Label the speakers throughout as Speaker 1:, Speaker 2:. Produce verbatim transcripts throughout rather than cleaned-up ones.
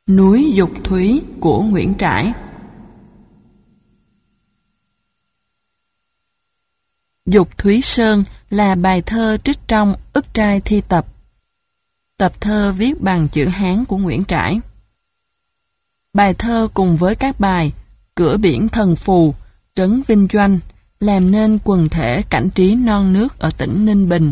Speaker 1: Núi Dục Thúy của Nguyễn Trãi. Dục Thúy Sơn là bài thơ trích trong Ức Trai Thi Tập. Tập thơ viết bằng chữ Hán của Nguyễn Trãi. Bài thơ cùng với các bài Cửa biển thần phù, Trấn Vinh Doanh làm nên quần thể cảnh trí non nước ở tỉnh Ninh Bình.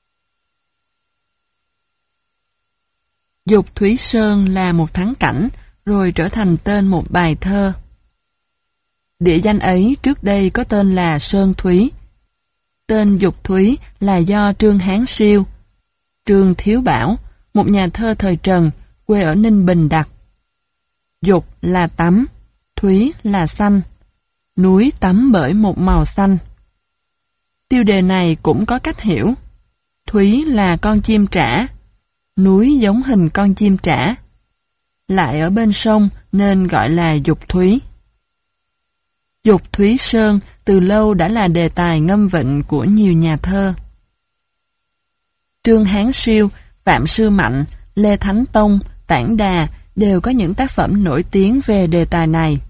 Speaker 1: Dục Thúy Sơn là một thắng cảnh, rồi trở thành tên một bài thơ. Địa danh ấy trước đây có tên là Sơn Thúy. Tên Dục Thúy là do Trương Hán Siêu, Trương Thiếu Bảo, một nhà thơ thời Trần, quê ở Ninh Bình đặt. Dục là tắm, Thúy là xanh, núi tắm bởi một màu xanh. Tiêu đề này cũng có cách hiểu. Thúy là con chim trả, núi giống hình con chim trả, lại ở bên sông nên gọi là Dục Thúy. Dục Thúy Sơn từ lâu đã là đề tài ngâm vịnh của nhiều nhà thơ. Trương Hán Siêu, Phạm Sư Mạnh, Lê Thánh Tông, Tản Đà đều có những tác phẩm nổi tiếng về đề tài này.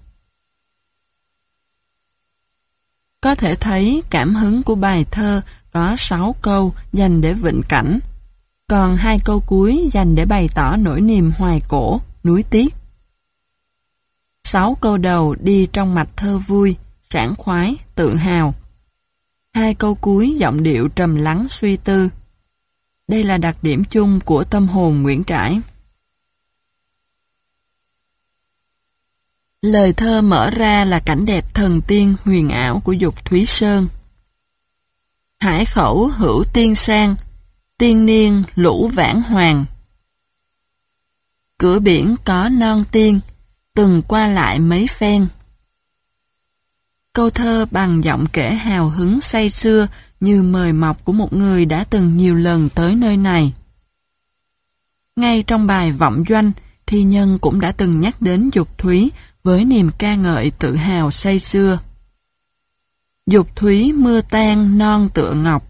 Speaker 1: Có thể thấy cảm hứng của bài thơ có sáu câu dành để vịnh cảnh, còn hai câu cuối dành để bày tỏ nỗi niềm hoài cổ, nuối tiếc. Sáu câu đầu đi trong mạch thơ vui, sảng khoái, tự hào. Hai câu cuối giọng điệu trầm lắng suy tư. Đây là đặc điểm chung của tâm hồn Nguyễn Trãi. Lời thơ mở ra là cảnh đẹp thần tiên huyền ảo của Dục Thúy Sơn. Hải khẩu hữu tiên sang, tiên niên lũ vãn hoàng. Cửa biển có non tiên, từng qua lại mấy phen. Câu thơ bằng giọng kể hào hứng say sưa như mời mọc của một người đã từng nhiều lần tới nơi này. Ngay trong bài Vọng Doanh, thi nhân cũng đã từng nhắc đến Dục Thúy với niềm ca ngợi tự hào say sưa. Dục Thúy mưa tan non tựa ngọc.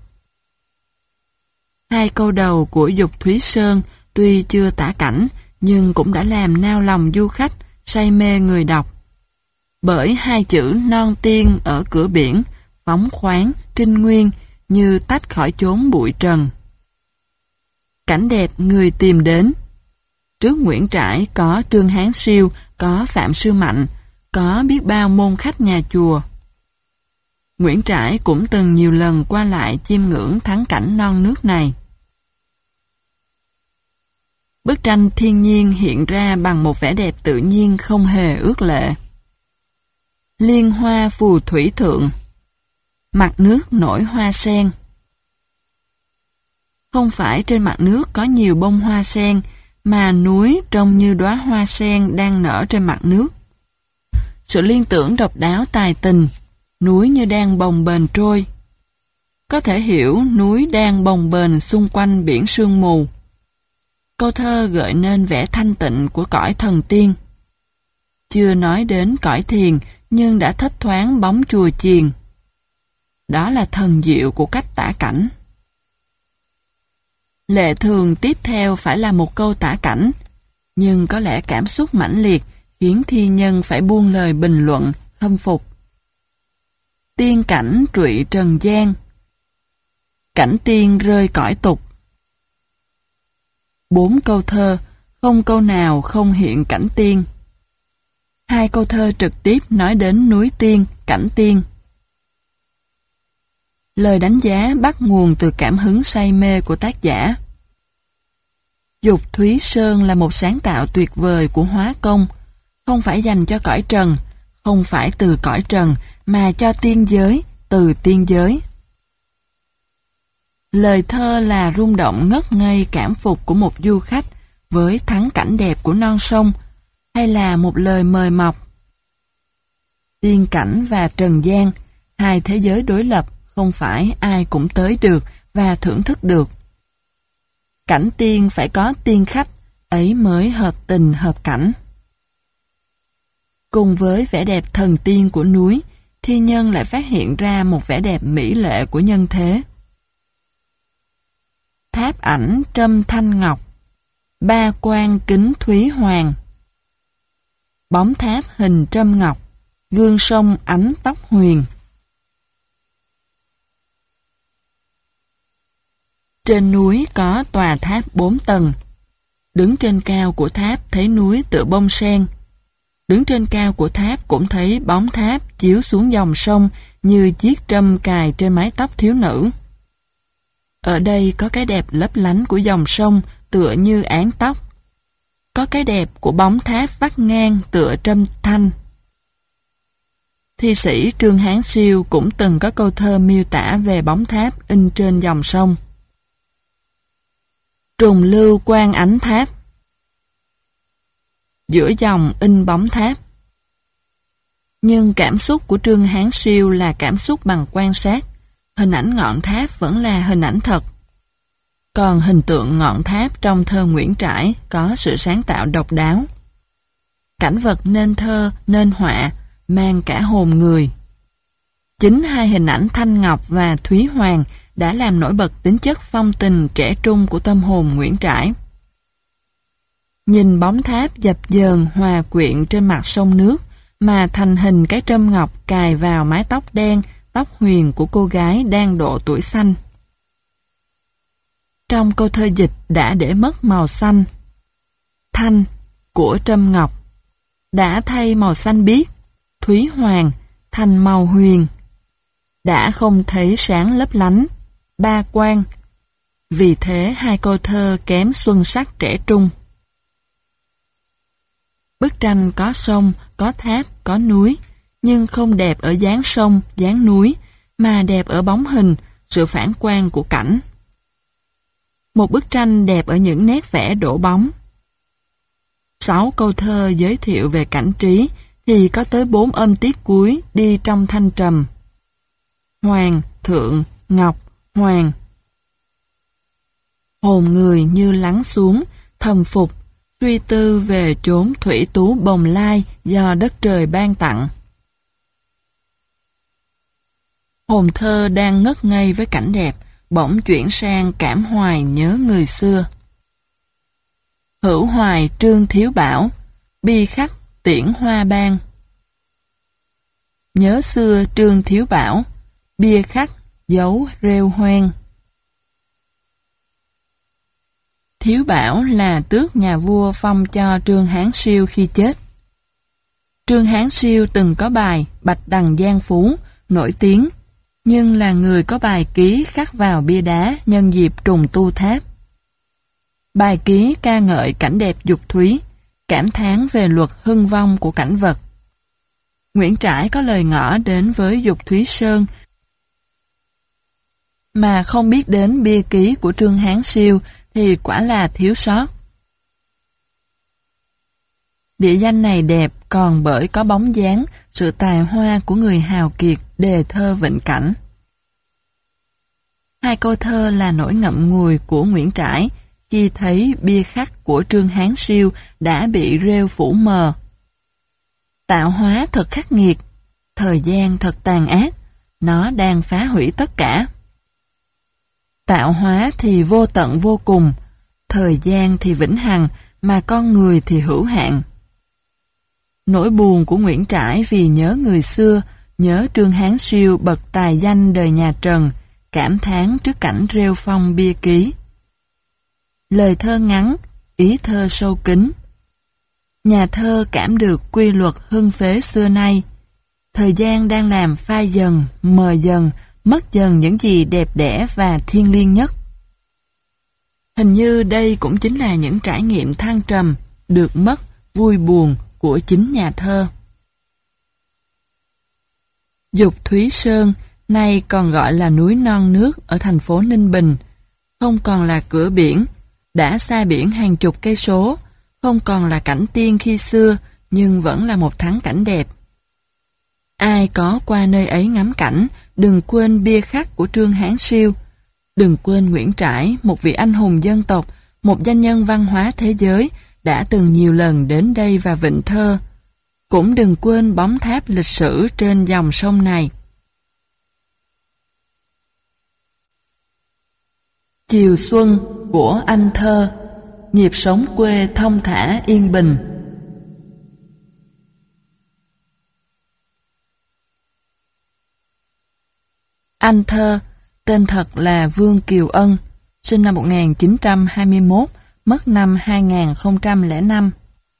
Speaker 1: Hai câu đầu của Dục Thúy Sơn tuy chưa tả cảnh nhưng cũng đã làm nao lòng du khách, say mê người đọc. Bởi hai chữ non tiên ở cửa biển, phóng khoáng, trinh nguyên như tách khỏi chốn bụi trần. Cảnh đẹp người tìm đến. Trước Nguyễn Trãi có Trương Hán Siêu, có Phạm Sư Mạnh, có biết bao môn khách nhà chùa. Nguyễn Trãi cũng từng nhiều lần qua lại chiêm ngưỡng thắng cảnh non nước này. Bức tranh thiên nhiên hiện ra bằng một vẻ đẹp tự nhiên không hề ước lệ. Liên hoa phù thủy thượng, mặt nước nổi hoa sen. Không phải trên mặt nước có nhiều bông hoa sen, mà núi trông như đóa hoa sen đang nở trên mặt nước. Sự liên tưởng độc đáo tài tình, núi như đang bồng bềnh trôi. Có thể hiểu núi đang bồng bềnh xung quanh biển sương mù. Câu thơ gợi nên vẻ thanh tịnh của cõi thần tiên. Chưa nói đến cõi thiền, nhưng đã thấp thoáng bóng chùa chiền. Đó là thần diệu của cách tả cảnh. Lệ thường tiếp theo phải là một câu tả cảnh, nhưng có lẽ cảm xúc mãnh liệt khiến thi nhân phải buông lời bình luận, khâm phục. Tiên cảnh trụy trần gian, cảnh tiên rơi cõi tục. Bốn câu thơ, không câu nào không hiện cảnh tiên. Hai câu thơ trực tiếp nói đến núi tiên, cảnh tiên. Lời đánh giá bắt nguồn từ cảm hứng say mê của tác giả. Dục Thúy Sơn là một sáng tạo tuyệt vời của Hóa Công, không phải dành cho cõi trần, không phải từ cõi trần, mà cho tiên giới, từ tiên giới. Lời thơ là rung động ngất ngây cảm phục của một du khách với thắng cảnh đẹp của non sông, hay là một lời mời mọc. Tiên cảnh và trần gian, hai thế giới đối lập, không phải ai cũng tới được và thưởng thức được. Cảnh tiên phải có tiên khách, ấy mới hợp tình hợp cảnh. Cùng với vẻ đẹp thần tiên của núi, thi nhân lại phát hiện ra một vẻ đẹp mỹ lệ của nhân thế. Tháp ảnh trâm thanh ngọc, ba quan kính thúy hoàng. bóng tháp hình trâm ngọc, gương sông ánh tóc huyền. Trên núi có tòa tháp bốn tầng. Đứng trên cao của tháp thấy núi tựa bông sen. Đứng trên cao của tháp cũng thấy bóng tháp chiếu xuống dòng sông như chiếc trâm cài trên mái tóc thiếu nữ. Ở đây có cái đẹp lấp lánh của dòng sông tựa như án tóc. Có cái đẹp của bóng tháp vắt ngang tựa trâm thanh. Thi sĩ Trương Hán Siêu cũng từng có câu thơ miêu tả về bóng tháp in trên dòng sông. Trùng lưu quang ánh tháp, giữa dòng in bóng tháp. Nhưng cảm xúc của Trương Hán Siêu là cảm xúc bằng quan sát. Hình ảnh ngọn tháp vẫn là hình ảnh thật. Còn hình tượng ngọn tháp trong thơ Nguyễn Trãi có sự sáng tạo độc đáo. Cảnh vật nên thơ, nên họa, mang cả hồn người. Chính hai hình ảnh Thanh Ngọc và Thúy Hoàng đã làm nổi bật tính chất phong tình trẻ trung của tâm hồn Nguyễn Trãi. Nhìn bóng tháp dập dờn hòa quyện trên mặt sông nước mà thành hình cái trâm ngọc cài vào mái tóc đen, tóc huyền của cô gái đang độ tuổi xanh. Trong câu thơ dịch đã để mất màu xanh. Thanh của trâm ngọc đã thay màu xanh biếc, Thúy Hoàng thành màu huyền. Đã không thấy sáng lấp lánh, ba quang. Vì thế hai câu thơ kém xuân sắc trẻ trung. Bức tranh có sông, có tháp, có núi, nhưng không đẹp ở dáng sông, dáng núi, mà đẹp ở bóng hình, sự phản quang của cảnh. Một bức tranh đẹp ở những nét vẽ đổ bóng. Sáu câu thơ giới thiệu về cảnh trí thì có tới bốn âm tiết cuối đi trong thanh trầm. Hoàng, thượng, ngọc, hoàng. Hồn người như lắng xuống, thầm phục, suy tư về chốn thủy tú bồng lai do đất trời ban tặng. Hồn thơ đang ngất ngây với cảnh đẹp, bỗng chuyển sang cảm hoài nhớ người xưa. Hữu hoài Trương Thiếu Bảo, bi khắc tiễn hoa ban. Nhớ xưa Trương Thiếu Bảo, bia khắc dấu rêu hoen. Thiếu Bảo là tước nhà vua phong cho Trương Hán Siêu khi chết. Trương Hán Siêu từng có bài Bạch Đằng Giang Phú, nổi tiếng, nhưng là người có bài ký khắc vào bia đá nhân dịp trùng tu tháp. Bài ký ca ngợi cảnh đẹp dục thúy, cảm thán về luật hưng vong của cảnh vật. Nguyễn Trãi có lời ngỏ đến với Dục Thúy Sơn mà không biết đến bia ký của Trương Hán Siêu thì quả là thiếu sót. Địa danh này đẹp còn bởi có bóng dáng, sự tài hoa của người hào kiệt đề thơ vịnh cảnh. Hai câu thơ là nỗi ngậm ngùi của Nguyễn Trãi khi thấy bia khắc của Trương Hán Siêu đã bị rêu phủ mờ. Tạo hóa thật khắc nghiệt, thời gian thật tàn ác, nó đang phá hủy tất cả. Tạo hóa thì vô tận vô cùng, thời gian thì vĩnh hằng, mà con người thì hữu hạn. Nỗi buồn của Nguyễn Trãi vì nhớ người xưa, nhớ Trương Hán Siêu bậc tài danh đời nhà Trần, cảm thán trước cảnh rêu phong bia ký. Lời thơ ngắn, ý thơ sâu kín. Nhà thơ cảm được quy luật hưng phế xưa nay. Thời gian đang làm phai dần, mờ dần, mất dần những gì đẹp đẽ và thiêng liêng nhất. Hình như đây cũng chính là những trải nghiệm thăng trầm, được mất, vui buồn của chính nhà thơ. Dục Thúy Sơn, nay còn gọi là núi non nước ở thành phố Ninh Bình, không còn là cửa biển, đã xa biển hàng chục cây số, không còn là cảnh tiên khi xưa, nhưng vẫn là một thắng cảnh đẹp. Ai có qua nơi ấy ngắm cảnh, đừng quên bia khắc của Trương Hán Siêu, đừng quên Nguyễn Trãi, một vị anh hùng dân tộc, một danh nhân văn hóa thế giới, đã từng nhiều lần đến đây và vịnh thơ. Cũng đừng quên bóng tháp lịch sử trên dòng sông này. Chiều xuân của anh thơ, nhịp sống quê thong thả yên bình. Anh thơ, tên thật là Vương Kiều Ân, sinh năm một nghìn chín trăm hai mươi mốt, mất năm hai nghìn không trăm lẻ năm.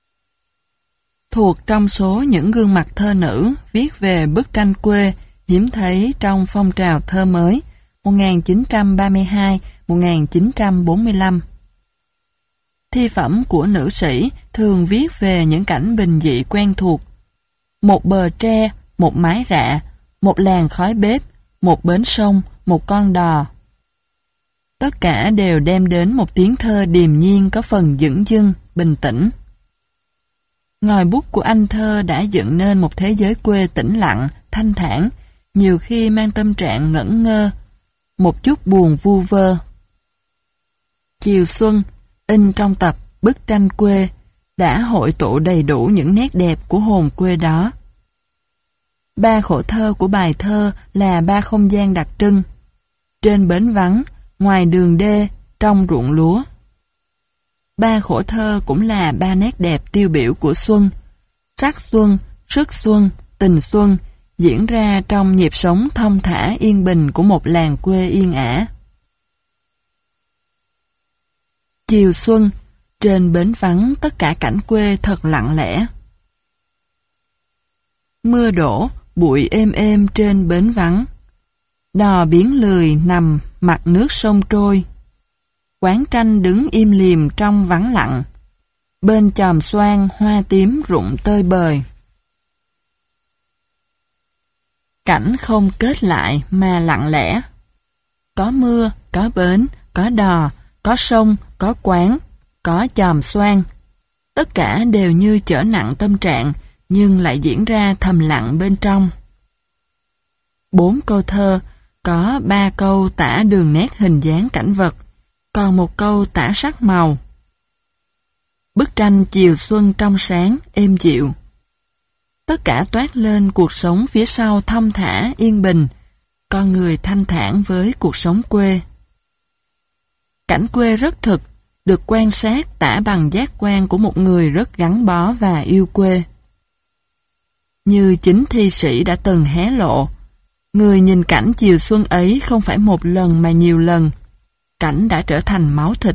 Speaker 1: Thuộc trong số những gương mặt thơ nữ viết về bức tranh quê hiếm thấy trong phong trào thơ mới một nghìn chín trăm ba mươi hai đến một nghìn chín trăm bốn mươi lăm. Thi phẩm của nữ sĩ thường viết về những cảnh bình dị quen thuộc. Một bờ tre, một mái rạ, một làng khói bếp, một bến sông, một con đò. Tất cả đều đem đến một tiếng thơ điềm nhiên có phần dửng dưng, bình tĩnh. Ngòi bút của anh thơ đã dựng nên một thế giới quê tĩnh lặng, thanh thản, nhiều khi mang tâm trạng ngẩn ngơ, một chút buồn vu vơ. Chiều xuân, in trong tập Bức tranh quê, đã hội tụ đầy đủ những nét đẹp của hồn quê đó. Ba khổ thơ của bài thơ là ba không gian đặc trưng. Trên bến vắng, ngoài đường đê, trong ruộng lúa. Ba khổ thơ cũng là ba nét đẹp tiêu biểu của xuân. Sắc xuân, sức xuân, tình xuân diễn ra trong nhịp sống thong thả yên bình của một làng quê yên ả. Chiều xuân, trên bến vắng tất cả cảnh quê thật lặng lẽ. Mưa đổ, bụi êm êm trên bến vắng. Đò biến lười nằm mặt nước sông trôi. Quán tranh đứng im lìm trong vắng lặng. Bên chòm xoan hoa tím rụng tơi bời. Cảnh không kết lại mà lặng lẽ. Có mưa, có bến, có đò, có sông, có quán, có chòm xoan. Tất cả đều như chở nặng tâm trạng, nhưng lại diễn ra thầm lặng bên trong. Bốn câu thơ, có ba câu tả đường nét hình dáng cảnh vật, còn một câu tả sắc màu. Bức tranh chiều xuân trong sáng, êm dịu. Tất cả toát lên cuộc sống phía sau thong thả, yên bình, con người thanh thản với cuộc sống quê. Cảnh quê rất thực, được quan sát tả bằng giác quan của một người rất gắn bó và yêu quê. Như chính thi sĩ đã từng hé lộ, người nhìn cảnh chiều xuân ấy không phải một lần mà nhiều lần, cảnh đã trở thành máu thịt.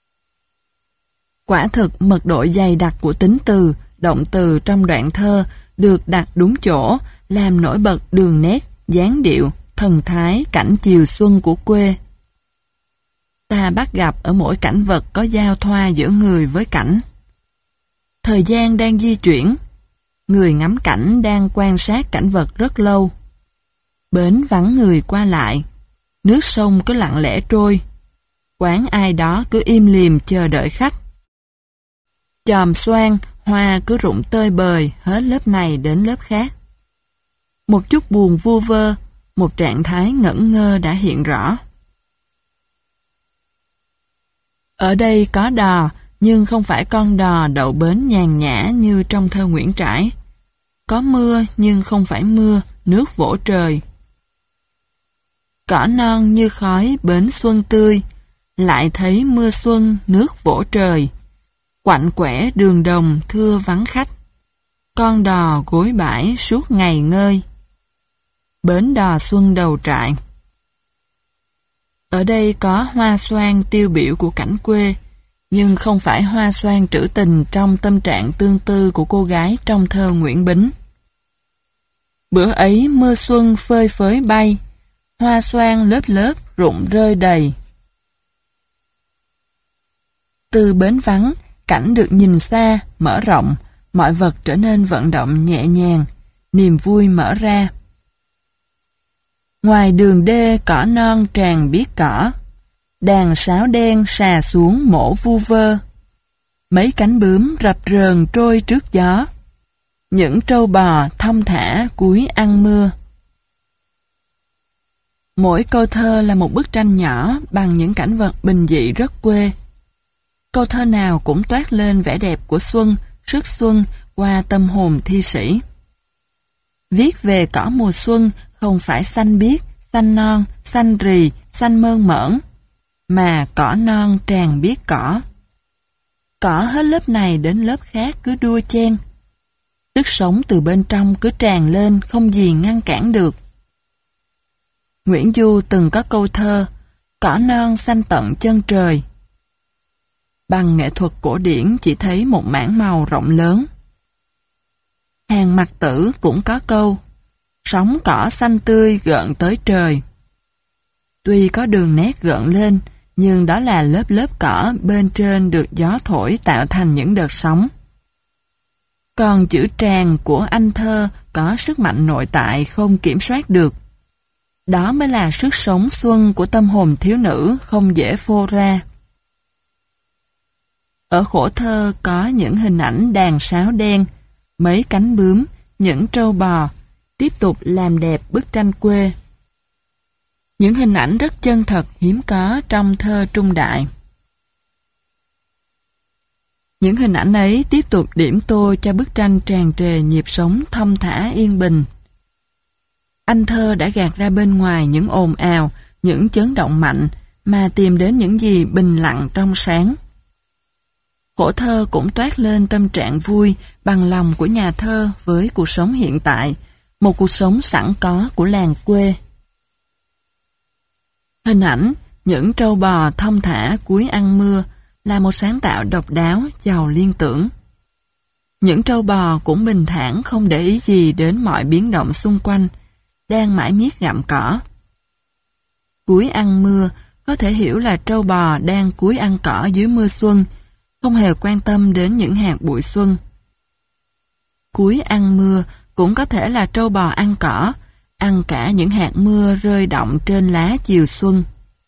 Speaker 1: Quả thực mật độ dày đặc của tính từ, động từ trong đoạn thơ được đặt đúng chỗ, làm nổi bật đường nét, dáng điệu, thần thái cảnh chiều xuân của quê. Ta bắt gặp ở mỗi cảnh vật có giao thoa giữa người với cảnh. Thời gian đang di chuyển, người ngắm cảnh đang quan sát cảnh vật rất lâu. Bến vắng người qua lại, nước sông cứ lặng lẽ trôi, quán ai đó cứ im lìm chờ đợi khách. Chòm xoan, hoa cứ rụng tơi bời hết lớp này đến lớp khác. Một chút buồn vu vơ, một trạng thái ngẩn ngơ đã hiện rõ. Ở đây có đò, nhưng không phải con đò đậu bến nhàn nhã như trong thơ Nguyễn Trãi. Có mưa, nhưng không phải mưa, nước vỗ trời. Cỏ non như khói bến xuân tươi, lại thấy mưa xuân nước vỗ trời. Quạnh quẻ đường đồng thưa vắng khách, con đò gối bãi suốt ngày ngơi. Bến đò xuân đầu trại. Ở đây có hoa xoan tiêu biểu của cảnh quê, nhưng không phải hoa xoan trữ tình trong tâm trạng tương tư của cô gái trong thơ Nguyễn Bính. Bữa ấy mưa xuân phơi phới bay, hoa xoan lớp lớp rụng rơi đầy. Từ bến vắng, cảnh được nhìn xa, mở rộng, mọi vật trở nên vận động nhẹ nhàng, niềm vui mở ra. Ngoài đường đê cỏ non tràn biếc cỏ, đàn sáo đen xà xuống mổ vu vơ. Mấy cánh bướm rập rờn trôi trước gió, những trâu bò thong thả cúi ăn mưa. Mỗi câu thơ là một bức tranh nhỏ bằng những cảnh vật bình dị rất quê. Câu thơ nào cũng toát lên vẻ đẹp của xuân, sức xuân qua tâm hồn thi sĩ. Viết về cỏ mùa xuân không phải xanh biếc, xanh non, xanh rì, xanh mơn mởn, mà cỏ non tràn biếc cỏ. Cỏ hết lớp này đến lớp khác cứ đua chen. Sức sống từ bên trong cứ tràn lên không gì ngăn cản được. Nguyễn Du từng có câu thơ cỏ non xanh tận chân trời. Bằng nghệ thuật cổ điển chỉ thấy một mảng màu rộng lớn. Hàng Mặc Tử cũng có câu sóng cỏ xanh tươi gợn tới trời. Tuy có đường nét gợn lên, nhưng đó là lớp lớp cỏ bên trên được gió thổi tạo thành những đợt sóng. Còn chữ tràng của anh thơ có sức mạnh nội tại không kiểm soát được. Đó mới là sức sống xuân của tâm hồn thiếu nữ không dễ phô ra. Ở khổ thơ có những hình ảnh đàn sáo đen, mấy cánh bướm, những trâu bò, tiếp tục làm đẹp bức tranh quê. Những hình ảnh rất chân thật hiếm có trong thơ trung đại. Những hình ảnh ấy tiếp tục điểm tô cho bức tranh tràn trề nhịp sống thong thả yên bình. Anh thơ đã gạt ra bên ngoài những ồn ào, những chấn động mạnh, mà tìm đến những gì bình lặng trong sáng. Khổ thơ cũng toát lên tâm trạng vui, bằng lòng của nhà thơ với cuộc sống hiện tại, một cuộc sống sẵn có của làng quê. Hình ảnh những trâu bò thong thả cuối ăn mưa là một sáng tạo độc đáo, giàu liên tưởng. Những trâu bò cũng bình thản không để ý gì đến mọi biến động xung quanh, đang mải miết gặm cỏ. Cuối ăn mưa có thể hiểu là trâu bò đang cúi ăn cỏ dưới mưa xuân, không hề quan tâm đến những hạt bụi xuân. Cúi ăn mưa cũng có thể là trâu bò ăn cỏ, ăn cả những hạt mưa rơi đọng trên lá chiều xuân.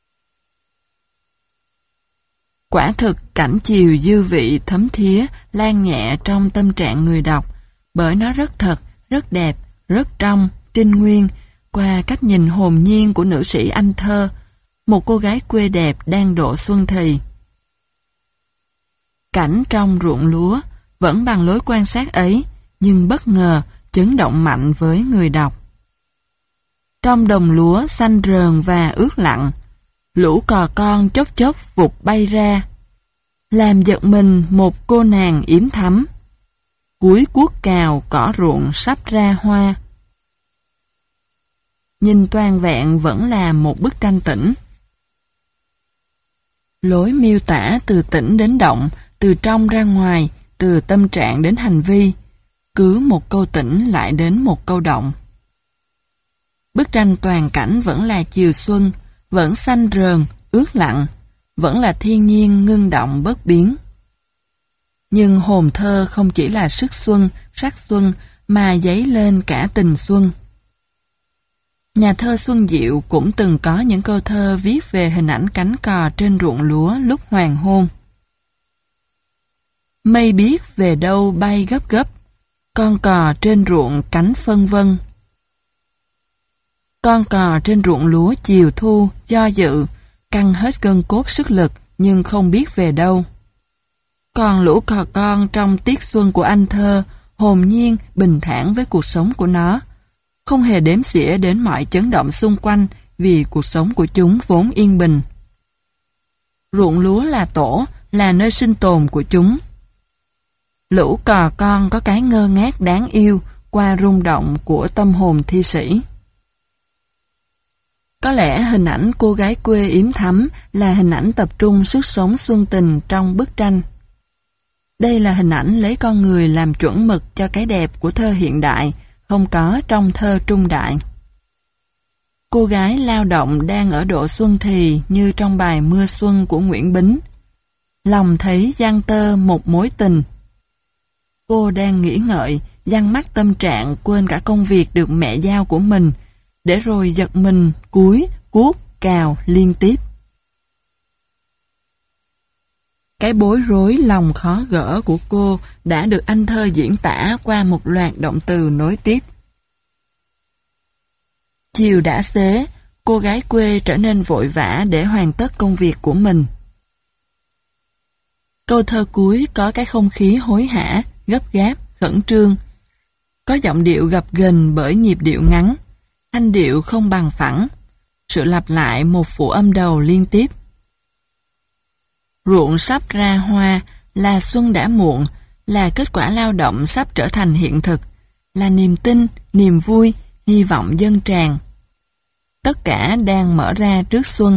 Speaker 1: Quả thực cảnh chiều dư vị thấm thía lan nhẹ trong tâm trạng người đọc, bởi nó rất thật, rất đẹp, rất trong, trinh nguyên, qua cách nhìn hồn nhiên của nữ sĩ anh thơ, một cô gái quê đẹp đang độ xuân thì. Cảnh trong ruộng lúa vẫn bằng lối quan sát ấy, nhưng bất ngờ, chấn động mạnh với người đọc. Trong đồng lúa xanh rờn và ướt lặng, lũ cò con chốc chốc vụt bay ra, làm giật mình một cô nàng yếm thắm. Cuối cuốc cào cỏ ruộng sắp ra hoa. Nhìn toàn vẹn vẫn là một bức tranh tĩnh. Lối miêu tả từ tĩnh đến động, từ trong ra ngoài, từ tâm trạng đến hành vi, cứ một câu tĩnh lại đến một câu động. Bức tranh toàn cảnh vẫn là chiều xuân, vẫn xanh rờn, ướt lặng, vẫn là thiên nhiên ngưng động bất biến. Nhưng hồn thơ không chỉ là sức xuân, sắc xuân, mà dấy lên cả tình xuân. Nhà thơ Xuân Diệu cũng từng có những câu thơ viết về hình ảnh cánh cò trên ruộng lúa lúc hoàng hôn. Mây biết về đâu bay gấp gấp, con cò trên ruộng cánh phân vân. Con cò trên ruộng lúa chiều thu, do dự, căng hết gân cốt sức lực nhưng không biết về đâu. Còn lũ cò con trong tiết xuân của anh thơ, hồn nhiên, bình thản với cuộc sống của nó, không hề đếm xỉa đến mọi chấn động xung quanh vì cuộc sống của chúng vốn yên bình. Ruộng lúa là tổ, là nơi sinh tồn của chúng. Lũ cò con có cái ngơ ngác đáng yêu qua rung động của tâm hồn thi sĩ. Có lẽ hình ảnh cô gái quê yếm thắm là hình ảnh tập trung sức sống xuân tình trong bức tranh. Đây là hình ảnh lấy con người làm chuẩn mực cho cái đẹp của thơ hiện đại, không có trong thơ trung đại. Cô gái lao động đang ở độ xuân thì như trong bài Mưa Xuân của Nguyễn Bính. Lòng thấy giăng tơ một mối tình. Cô đang nghĩ ngợi, giăng mắt tâm trạng quên cả công việc được mẹ giao của mình, để rồi giật mình, cúi, cuốc, cào liên tiếp. Cái bối rối lòng khó gỡ của cô đã được anh thơ diễn tả qua một loạt động từ nối tiếp. Chiều đã xế, cô gái quê trở nên vội vã để hoàn tất công việc của mình. Câu thơ cuối có cái không khí hối hả, gấp gáp, khẩn trương. Có giọng điệu gập ghềnh bởi nhịp điệu ngắn, thanh điệu không bằng phẳng, sự lặp lại một phụ âm đầu liên tiếp. Ruộng sắp ra hoa là xuân đã muộn, là kết quả lao động sắp trở thành hiện thực, là niềm tin, niềm vui, hy vọng dâng tràn. tất cả đang mở ra trước xuân.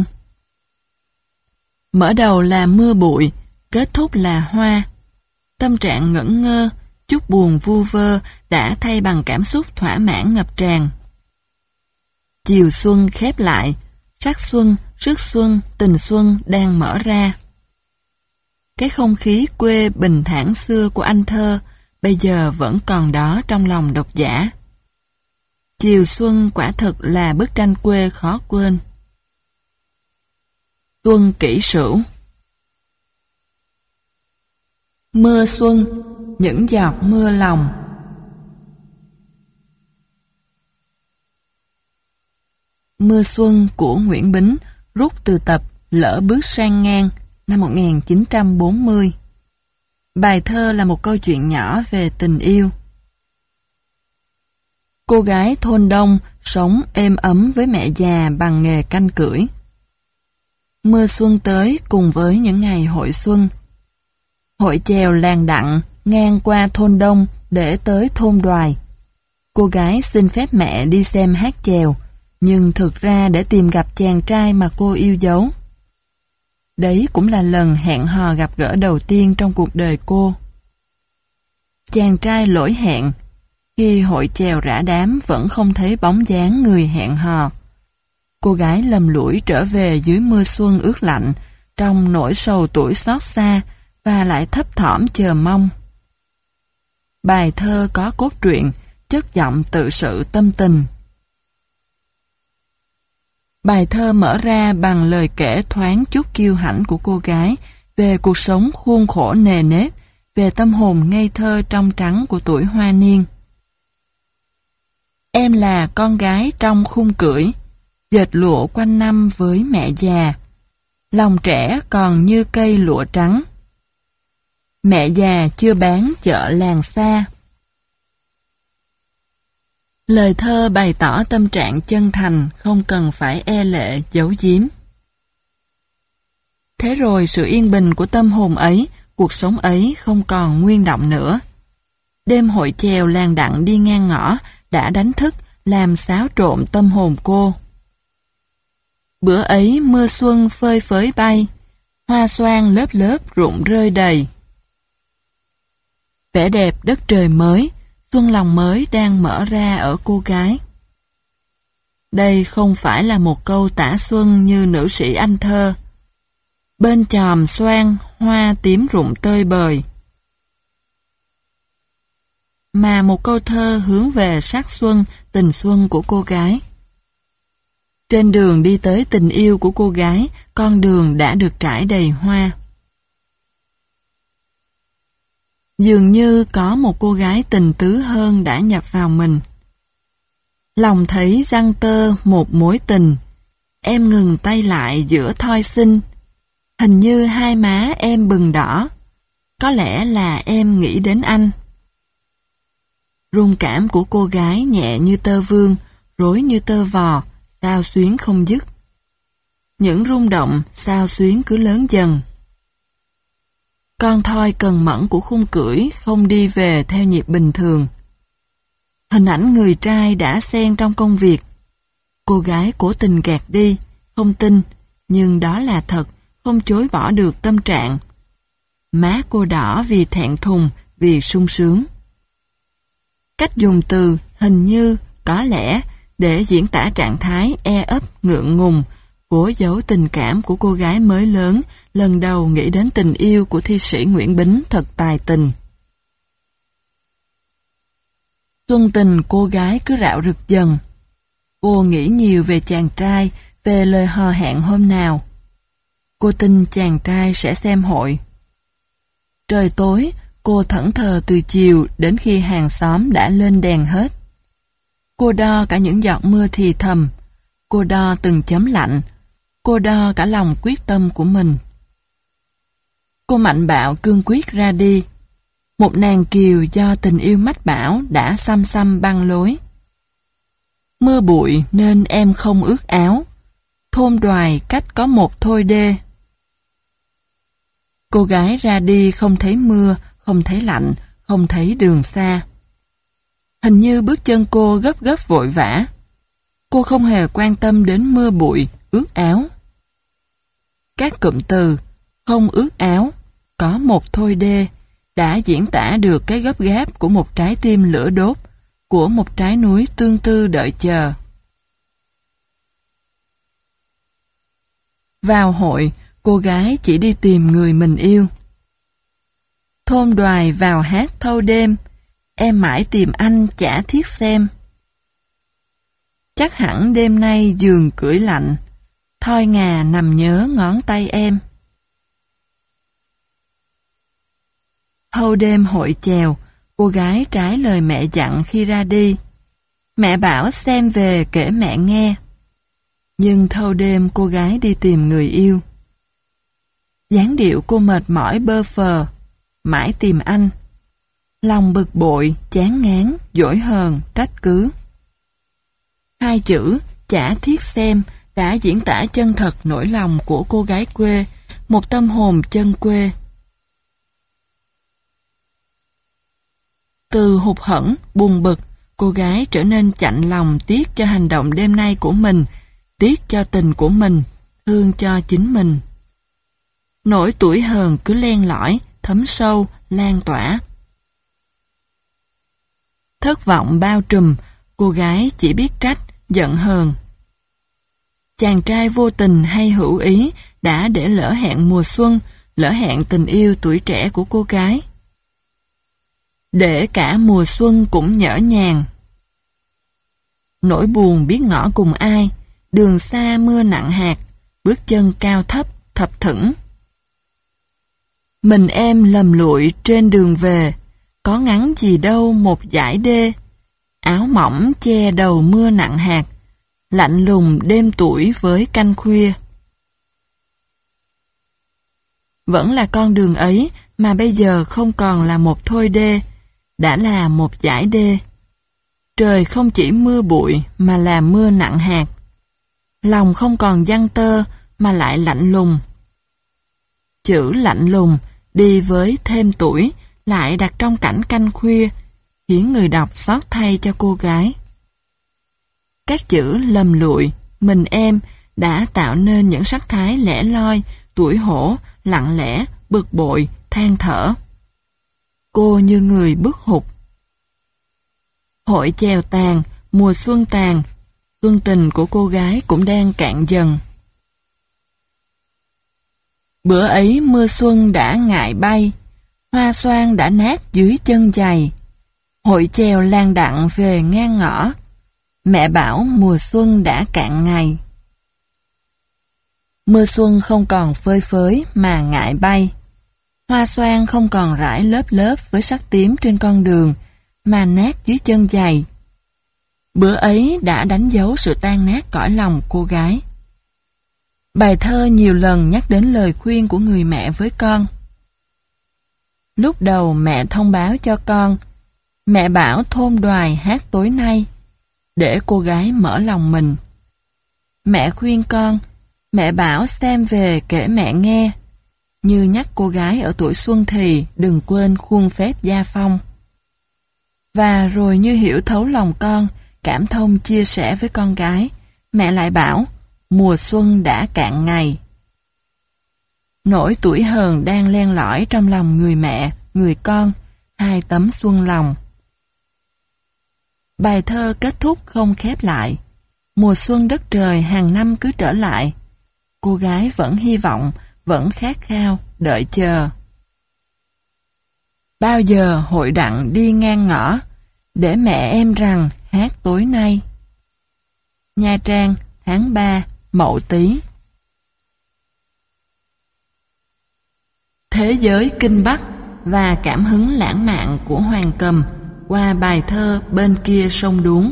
Speaker 1: Mở đầu là mưa bụi, kết thúc là hoa. Tâm trạng ngẩn ngơ, chút buồn vu vơ đã thay bằng cảm xúc thỏa mãn ngập tràn. Chiều xuân khép lại, sắc xuân, sức xuân, tình xuân đang mở ra. Cái không khí quê bình thản xưa của anh thơ bây giờ vẫn còn đó trong lòng độc giả. Chiều xuân quả thực là bức tranh quê khó quên. Xuân Kỷ Sửu. Mưa xuân, những giọt mưa lòng. Mưa xuân của Nguyễn Bính rút từ tập Lỡ bước sang ngang năm một nghìn chín trăm bốn mươi. Bài thơ là một câu chuyện nhỏ về tình yêu. Cô gái thôn đông sống êm ấm với mẹ già bằng nghề canh cưỡi. Mưa xuân tới cùng với những ngày hội xuân. Hội chèo làng Đặng ngang qua thôn đông để tới thôn Đoài. Cô gái xin phép mẹ đi xem hát chèo, nhưng thực ra để tìm gặp chàng trai mà cô yêu dấu. Đấy cũng là lần hẹn hò gặp gỡ đầu tiên trong cuộc đời cô. Chàng trai lỗi hẹn, khi hội chèo rã đám vẫn không thấy bóng dáng người hẹn hò. Cô gái lầm lũi trở về dưới mưa xuân ướt lạnh, trong nỗi sầu tuổi xót xa và lại thấp thỏm chờ mong. Bài thơ có cốt truyện, chất giọng tự sự tâm tình. Bài thơ mở ra bằng lời kể thoáng chút kiêu hãnh của cô gái về cuộc sống khuôn khổ nề nếp, về tâm hồn ngây thơ trong trắng của tuổi hoa niên. Em là con gái trong khung cưỡi, dệt lụa quanh năm với mẹ già. Lòng trẻ còn như cây lụa trắng. Mẹ già chưa bán chợ làng xa. Lời thơ bày tỏ tâm trạng chân thành, không cần phải e lệ, giấu giếm. Thế rồi sự yên bình của tâm hồn ấy, cuộc sống ấy không còn nguyên động nữa. Đêm hội chèo làng Đặng đi ngang ngõ đã đánh thức, làm xáo trộn tâm hồn cô. Bữa ấy mưa xuân phơi phới bay, hoa xoan lớp lớp rụng rơi đầy. Vẻ đẹp đất trời mới, xuân lòng mới đang mở ra ở cô gái. Đây không phải là một câu tả xuân như nữ sĩ Anh thơ. Bên chòm xoan, hoa tím rụng tơi bời. Mà một câu thơ hướng về sắc xuân, tình xuân của cô gái. Trên đường đi tới tình yêu của cô gái, con đường đã được trải đầy hoa. Dường như có một cô gái tình tứ hơn đã nhập vào mình. Lòng thấy giăng tơ một mối tình, em ngừng tay lại giữa thoi sinh. Hình như hai má em bừng đỏ, có lẽ là em nghĩ đến anh. Rung cảm của cô gái nhẹ như tơ vương, rối như tơ vò, xao xuyến không dứt. Những rung động, xao xuyến cứ lớn dần. Con thoi cần mẫn của khung cưỡi không đi về theo nhịp bình thường. Hình ảnh người trai đã xen trong công việc. Cô gái cố tình gạt đi, không tin, nhưng đó là thật, không chối bỏ được tâm trạng. Má cô đỏ vì thẹn thùng, vì sung sướng. Cách dùng từ hình như, có lẽ để diễn tả trạng thái e ấp ngượng ngùng, cố giấu tình cảm của cô gái mới lớn, lần đầu nghĩ đến tình yêu của thi sĩ Nguyễn Bính thật tài tình. Xuân tình cô gái cứ rạo rực dần. Cô nghĩ nhiều về chàng trai, về lời hò hẹn hôm nào. Cô tin chàng trai sẽ xem hội. Trời tối, cô thẫn thờ từ chiều đến khi hàng xóm đã lên đèn hết. Cô đo cả những giọt mưa thì thầm. Cô đo từng chấm lạnh. Cô đo cả lòng quyết tâm của mình. Cô mạnh bạo cương quyết ra đi. Một nàng kiều do tình yêu mách bảo đã xăm xăm băng lối. Mưa bụi nên em không ướt áo. Thôn Đoài cách có một thôi đê. Cô gái ra đi không thấy mưa, không thấy lạnh, không thấy đường xa. Hình như bước chân cô gấp gấp vội vã. Cô không hề quan tâm đến mưa bụi, ướt áo. Các cụm từ không ướt áo, có một thôi đê đã diễn tả được cái gấp gáp của một trái tim lửa đốt, của một trái núi tương tư đợi chờ. Vào hội, cô gái chỉ đi tìm người mình yêu. Thôn đoài vào hát thâu đêm, em mãi tìm anh chả thiết xem. Chắc hẳn đêm nay giường cưỡi lạnh, thoi ngà nằm nhớ ngón tay em. Thâu đêm hội chèo, cô gái trái lời mẹ dặn khi ra đi. Mẹ bảo xem về kể mẹ nghe. Nhưng thâu đêm cô gái đi tìm người yêu. Dáng điệu cô mệt mỏi bơ phờ, mãi tìm anh. Lòng bực bội, chán ngán, dỗi hờn, trách cứ. Hai chữ chả thiết xem đã diễn tả chân thật nỗi lòng của cô gái quê, một tâm hồn chân quê. Từ hụt hẫng, buồn bực, cô gái trở nên chạnh lòng tiếc cho hành động đêm nay của mình, tiếc cho tình của mình, thương cho chính mình. Nỗi tủi hờn cứ len lỏi, thấm sâu, lan tỏa. Thất vọng bao trùm, cô gái chỉ biết trách, giận hờn. Chàng trai vô tình hay hữu ý đã để lỡ hẹn mùa xuân, lỡ hẹn tình yêu tuổi trẻ của cô gái. Để cả mùa xuân cũng nhỡ nhàng. Nỗi buồn biết ngỏ cùng ai, đường xa mưa nặng hạt, bước chân cao thấp, thập thững. Mình em lầm lụi trên đường về, có ngắn gì đâu một dải đê, áo mỏng che đầu mưa nặng hạt, lạnh lùng đêm tuổi với canh khuya. Vẫn là con đường ấy mà bây giờ không còn là một thôi đê, đã là một dải đê. Trời không chỉ mưa bụi mà là mưa nặng hạt. Lòng không còn giăng tơ mà lại lạnh lùng. Chữ lạnh lùng đi với thêm tuổi lại đặt trong cảnh canh khuya, khiến người đọc xót thay cho cô gái. Các chữ lầm lụi, mình em đã tạo nên những sắc thái lẻ loi, tủi hổ, lặng lẽ, bực bội, than thở. Cô như người bức hụt. Hội chèo tàn, mùa xuân tàn, xuân tình của cô gái cũng đang cạn dần. Bữa ấy mưa xuân đã ngại bay, hoa xoan đã nát dưới chân giày. Hội chèo lan đặng về ngang ngõ, mẹ bảo mùa xuân đã cạn ngày. Mưa xuân không còn phơi phới mà ngại bay. Hoa xoan không còn rải lớp lớp với sắc tím trên con đường, mà nát dưới chân giày. Bữa ấy đã đánh dấu sự tan nát cõi lòng cô gái. Bài thơ nhiều lần nhắc đến lời khuyên của người mẹ với con. Lúc đầu mẹ thông báo cho con, mẹ bảo thôn đoài hát tối nay, để cô gái mở lòng mình. Mẹ khuyên con, mẹ bảo xem về kể mẹ nghe, như nhắc cô gái ở tuổi xuân thì đừng quên khuôn phép gia phong. Và rồi như hiểu thấu lòng con, cảm thông chia sẻ với con gái, mẹ lại bảo, mùa xuân đã cạn ngày. Nỗi tủi hờn đang len lỏi trong lòng người mẹ, người con, hai tấm xuân lòng. Bài thơ kết thúc không khép lại. Mùa xuân đất trời hàng năm cứ trở lại. Cô gái vẫn hy vọng, vẫn khát khao, đợi chờ. Bao giờ hội đặng đi ngang ngõ, để mẹ em rằng hát tối nay. Nha Trang, tháng ba, Mậu Tý. Thế giới Kinh Bắc và cảm hứng lãng mạn của Hoàng Cầm qua bài thơ Bên kia sông Đuống.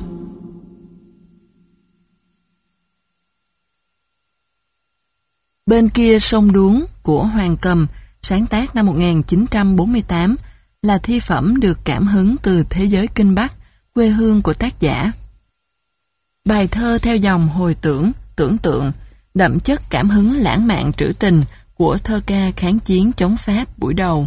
Speaker 1: Bên kia sông Đuống của Hoàng Cầm, sáng tác năm một nghìn chín trăm bốn mươi tám, là thi phẩm được cảm hứng từ thế giới Kinh Bắc, quê hương của tác giả. Bài thơ theo dòng hồi tưởng, tưởng tượng, đậm chất cảm hứng lãng mạn trữ tình của thơ ca kháng chiến chống Pháp buổi đầu.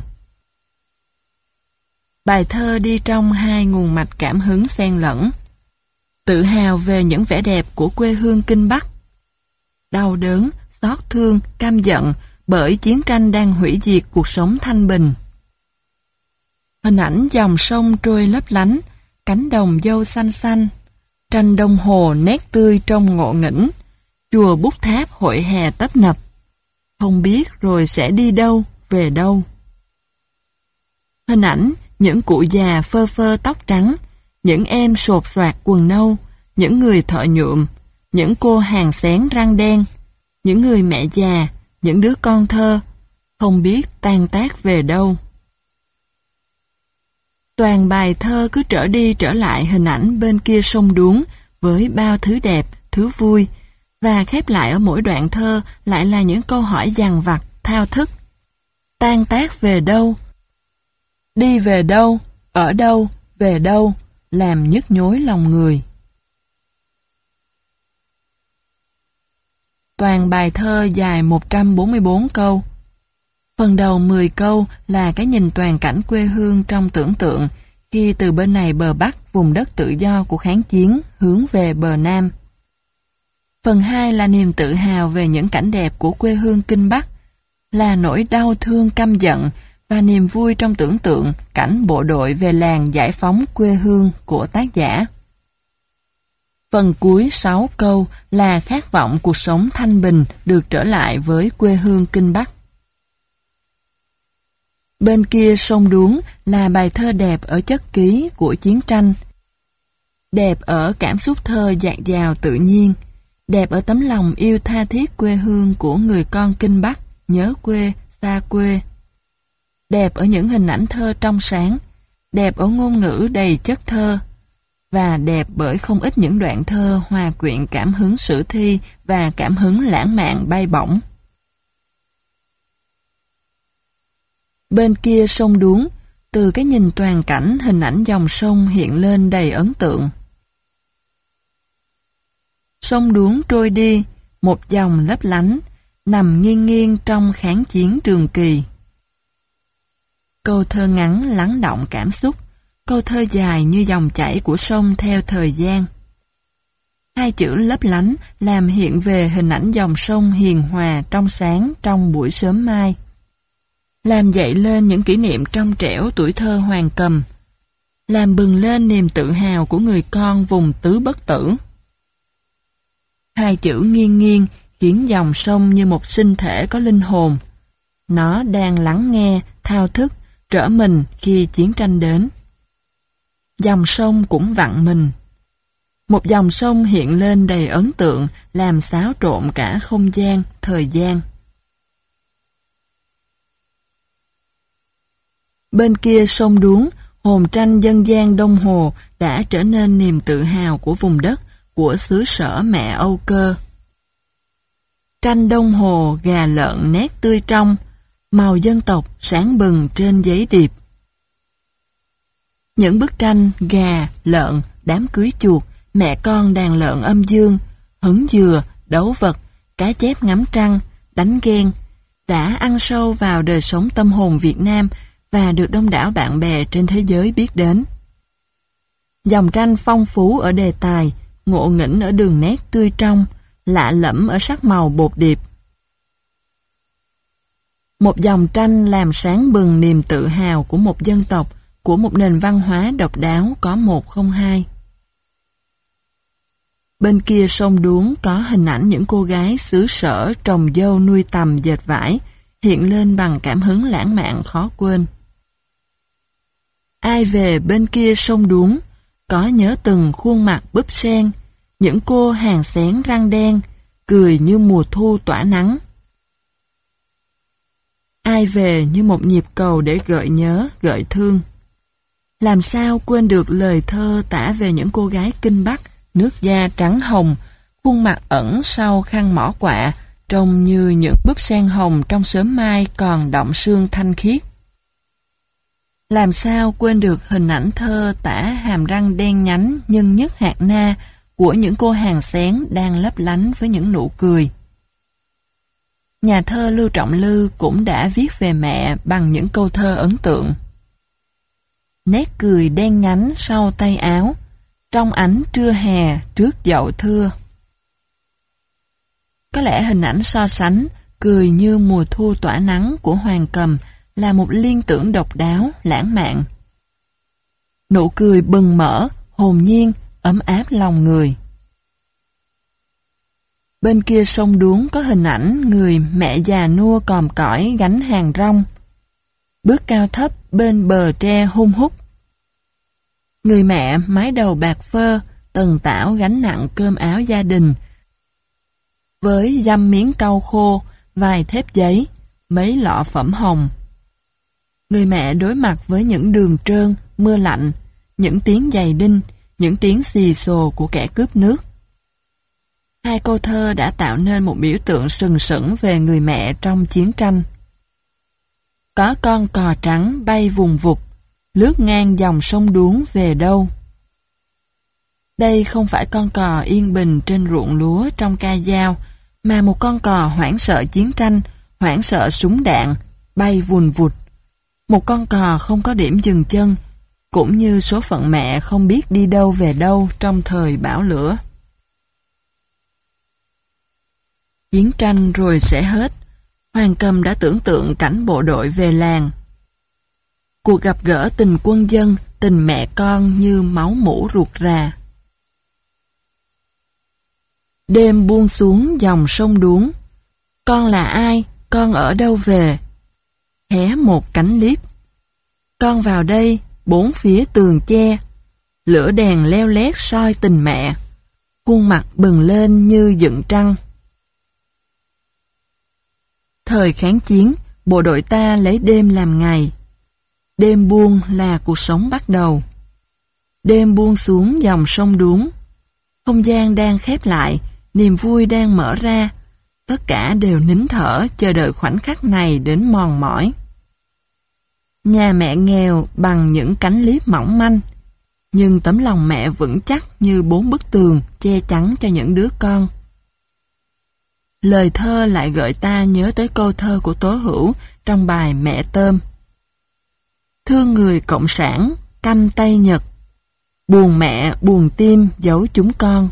Speaker 1: Bài thơ đi trong hai nguồn mạch cảm hứng xen lẫn. tự hào về những vẻ đẹp của quê hương Kinh Bắc. Đau đớn, xót thương, căm giận bởi chiến tranh đang hủy diệt cuộc sống thanh bình. Hình ảnh dòng sông trôi lấp lánh, cánh đồng dâu xanh xanh, tranh đồng hồ nét tươi trong ngộ nghĩnh, chùa Bút Tháp hội hè tấp nập. Không biết rồi sẽ đi đâu, về đâu. Hình ảnh những cụ già phơ phơ tóc trắng, những em sột soạt quần nâu, những người thợ nhuộm, những cô hàng xén răng đen, những người mẹ già, những đứa con thơ, không biết tan tác về đâu. Toàn bài thơ cứ trở đi trở lại hình ảnh bên kia sông Đuống với bao thứ đẹp, thứ vui, và khép lại ở mỗi đoạn thơ lại là những câu hỏi dằn vặt, thao thức. Tan tác về đâu? Đi về đâu? Ở đâu? Về đâu? Làm nhức nhối lòng người. Toàn bài thơ dài một trăm bốn mươi bốn câu. Phần đầu mười câu là cái nhìn toàn cảnh quê hương trong tưởng tượng khi từ bên này bờ Bắc, vùng đất tự do của kháng chiến, hướng về bờ Nam. Phần hai là niềm tự hào về những cảnh đẹp của quê hương Kinh Bắc, là nỗi đau thương căm giận và niềm vui trong tưởng tượng cảnh bộ đội về làng giải phóng quê hương của tác giả. Phần cuối sáu câu là khát vọng cuộc sống thanh bình được trở lại với quê hương Kinh Bắc. Bên kia sông Đuống là bài thơ đẹp ở chất ký của chiến tranh, đẹp ở cảm xúc thơ dạt dào tự nhiên, đẹp ở tấm lòng yêu tha thiết quê hương của người con Kinh Bắc, nhớ quê, xa quê. Đẹp ở những hình ảnh thơ trong sáng, đẹp ở ngôn ngữ đầy chất thơ, và đẹp bởi không ít những đoạn thơ hòa quyện cảm hứng sử thi và cảm hứng lãng mạn bay bổng. Bên kia sông Đuống, từ cái nhìn toàn cảnh hình ảnh dòng sông hiện lên đầy ấn tượng. Sông Đuống trôi đi, một dòng lấp lánh, nằm nghiêng nghiêng trong kháng chiến trường kỳ. Câu thơ ngắn lắng động cảm xúc, câu thơ dài như dòng chảy của sông theo thời gian. Hai chữ lấp lánh làm hiện về hình ảnh dòng sông hiền hòa trong sáng trong buổi sớm mai, làm dậy lên những kỷ niệm trong trẻo tuổi thơ Hoàng Cầm, làm bừng lên niềm tự hào của người con vùng Tứ Bất Tử. Hai chữ nghiêng nghiêng khiến dòng sông như một sinh thể có linh hồn. Nó đang lắng nghe, thao thức, trở mình khi chiến tranh đến. Dòng sông cũng vặn mình. Một dòng sông hiện lên đầy ấn tượng, làm xáo trộn cả không gian, thời gian. Bên kia sông Đuống, hồn tranh dân gian Đông Hồ đã trở nên niềm tự hào của vùng đất, của xứ sở mẹ Âu Cơ. Tranh Đông Hồ gà lợn nét tươi trong, màu dân tộc sáng bừng trên giấy điệp. Những bức tranh gà, lợn, đám cưới chuột, mẹ con đàn lợn âm dương, hứng dừa, đấu vật, cá chép ngắm trăng, đánh ghen, đã ăn sâu vào đời sống tâm hồn Việt Nam và được đông đảo bạn bè trên thế giới biết đến. Dòng tranh phong phú ở đề tài, ngộ nghĩnh ở đường nét tươi trong, lạ lẫm ở sắc màu bột điệp. Một dòng tranh làm sáng bừng niềm tự hào của một dân tộc, của một nền văn hóa độc đáo có một không hai. Bên kia sông Đuống có hình ảnh những cô gái xứ sở trồng dâu nuôi tằm dệt vải, hiện lên bằng cảm hứng lãng mạn khó quên. Ai về bên kia sông Đuống, có nhớ từng khuôn mặt búp sen, những cô hàng xén răng đen, cười như mùa thu tỏa nắng. Ai về như một nhịp cầu để gợi nhớ, gợi thương. Làm sao quên được lời thơ tả về những cô gái Kinh Bắc, nước da trắng hồng, khuôn mặt ẩn sau khăn mỏ quạ, trông như những búp sen hồng trong sớm mai còn đọng sương thanh khiết. Làm sao quên được hình ảnh thơ tả hàm răng đen nhánh nhân nhất hạt na của những cô hàng xén đang lấp lánh với những nụ cười. Nhà thơ Lưu Trọng Lư cũng đã viết về mẹ bằng những câu thơ ấn tượng. Nét cười đen nhánh sau tay áo, trong ánh trưa hè trước dậu thưa. Có lẽ hình ảnh so sánh cười như mùa thu tỏa nắng của Hoàng Cầm là một liên tưởng độc đáo, lãng mạn. Nụ cười bừng mở, hồn nhiên, ấm áp lòng người. Bên kia sông Đuống có hình ảnh người mẹ già nua còm cõi gánh hàng rong, bước cao thấp bên bờ tre hun hút. Người mẹ mái đầu bạc phơ, tần tảo gánh nặng cơm áo gia đình, với dăm miếng cau khô, vài thép giấy, mấy lọ phẩm hồng. Người mẹ đối mặt với những đường trơn, mưa lạnh, những tiếng giày đinh, những tiếng xì xồ của kẻ cướp nước. Hai câu thơ đã tạo nên một biểu tượng sừng sững về người mẹ trong chiến tranh. Có con cò trắng bay vùng vụt, lướt ngang dòng sông Đuống về đâu. Đây không phải con cò yên bình trên ruộng lúa trong ca dao, mà một con cò hoảng sợ chiến tranh, hoảng sợ súng đạn, bay vùn vụt. Một con cò không có điểm dừng chân, cũng như số phận mẹ không biết đi đâu về đâu trong thời bão lửa. Chiến tranh rồi sẽ hết. Hoàng Cầm đã tưởng tượng cảnh bộ đội về làng. Cuộc gặp gỡ tình quân dân, tình mẹ con như máu mủ ruột rà. Đêm buông xuống dòng sông Đuống. Con là ai? Con ở đâu về? Hé một cánh liếp. Con vào đây, bốn phía tường che. Lửa đèn leo lét soi tình mẹ. Khuôn mặt bừng lên như dựng trăng. Thời kháng chiến, bộ đội ta lấy đêm làm ngày. Đêm buông là cuộc sống bắt đầu. Đêm buông xuống dòng sông Đuống. Không gian đang khép lại, niềm vui đang mở ra. Tất cả đều nín thở chờ đợi khoảnh khắc này đến mòn mỏi. Nhà mẹ nghèo bằng những cánh liếp mỏng manh, nhưng tấm lòng mẹ vững chắc như bốn bức tường che chắn cho những đứa con. Lời thơ lại gợi ta nhớ tới câu thơ của Tố Hữu trong bài Mẹ Tôm. Thương người cộng sản, căm tay Nhật, buồn mẹ, buồn tim giấu chúng con.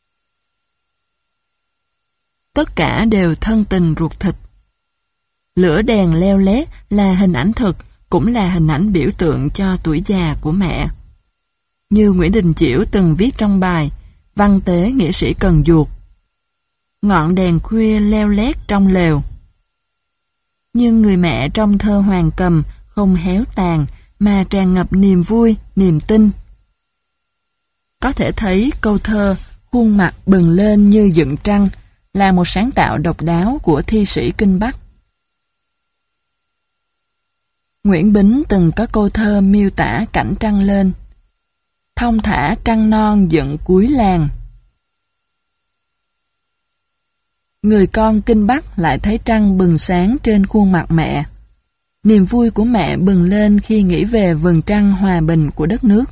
Speaker 1: Tất cả đều thân tình ruột thịt. Lửa đèn leo lét là hình ảnh thực, cũng là hình ảnh biểu tượng cho tuổi già của mẹ. Như Nguyễn Đình Chiểu từng viết trong bài Văn tế nghĩa sĩ Cần Duộc. Ngọn đèn khuya leo lét trong lều. Nhưng người mẹ trong thơ Hoàng Cầm không héo tàn mà tràn ngập niềm vui, niềm tin. Có thể thấy câu thơ khuôn mặt bừng lên như dựng trăng là một sáng tạo độc đáo của thi sĩ Kinh Bắc. Nguyễn Bính từng có câu thơ miêu tả cảnh trăng lên. Thong thả trăng non dựng cuối làng. Người con Kinh Bắc lại thấy trăng bừng sáng trên khuôn mặt mẹ. Niềm vui của mẹ bừng lên khi nghĩ về vầng trăng hòa bình của đất nước.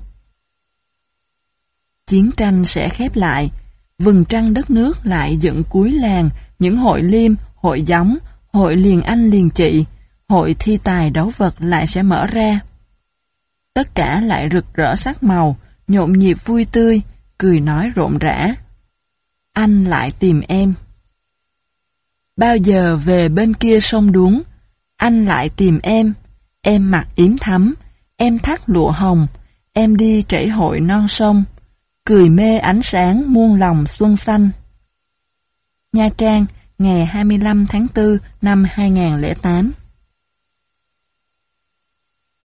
Speaker 1: Chiến tranh sẽ khép lại, vầng trăng đất nước lại dựng cuối làng những hội liêm, hội gióng, hội liền anh liền chị, hội thi tài đấu vật lại sẽ mở ra. Tất cả lại rực rỡ sắc màu, nhộn nhịp vui tươi, cười nói rộn rã. Anh lại tìm em. Bao giờ về bên kia sông Đuống, anh lại tìm em. Em mặc yếm thắm, em thắt lụa hồng, em đi trảy hội non sông, cười mê ánh sáng muôn lòng xuân xanh. Nha Trang, ngày hai mươi lăm tháng tư năm hai nghìn không trăm lẻ tám.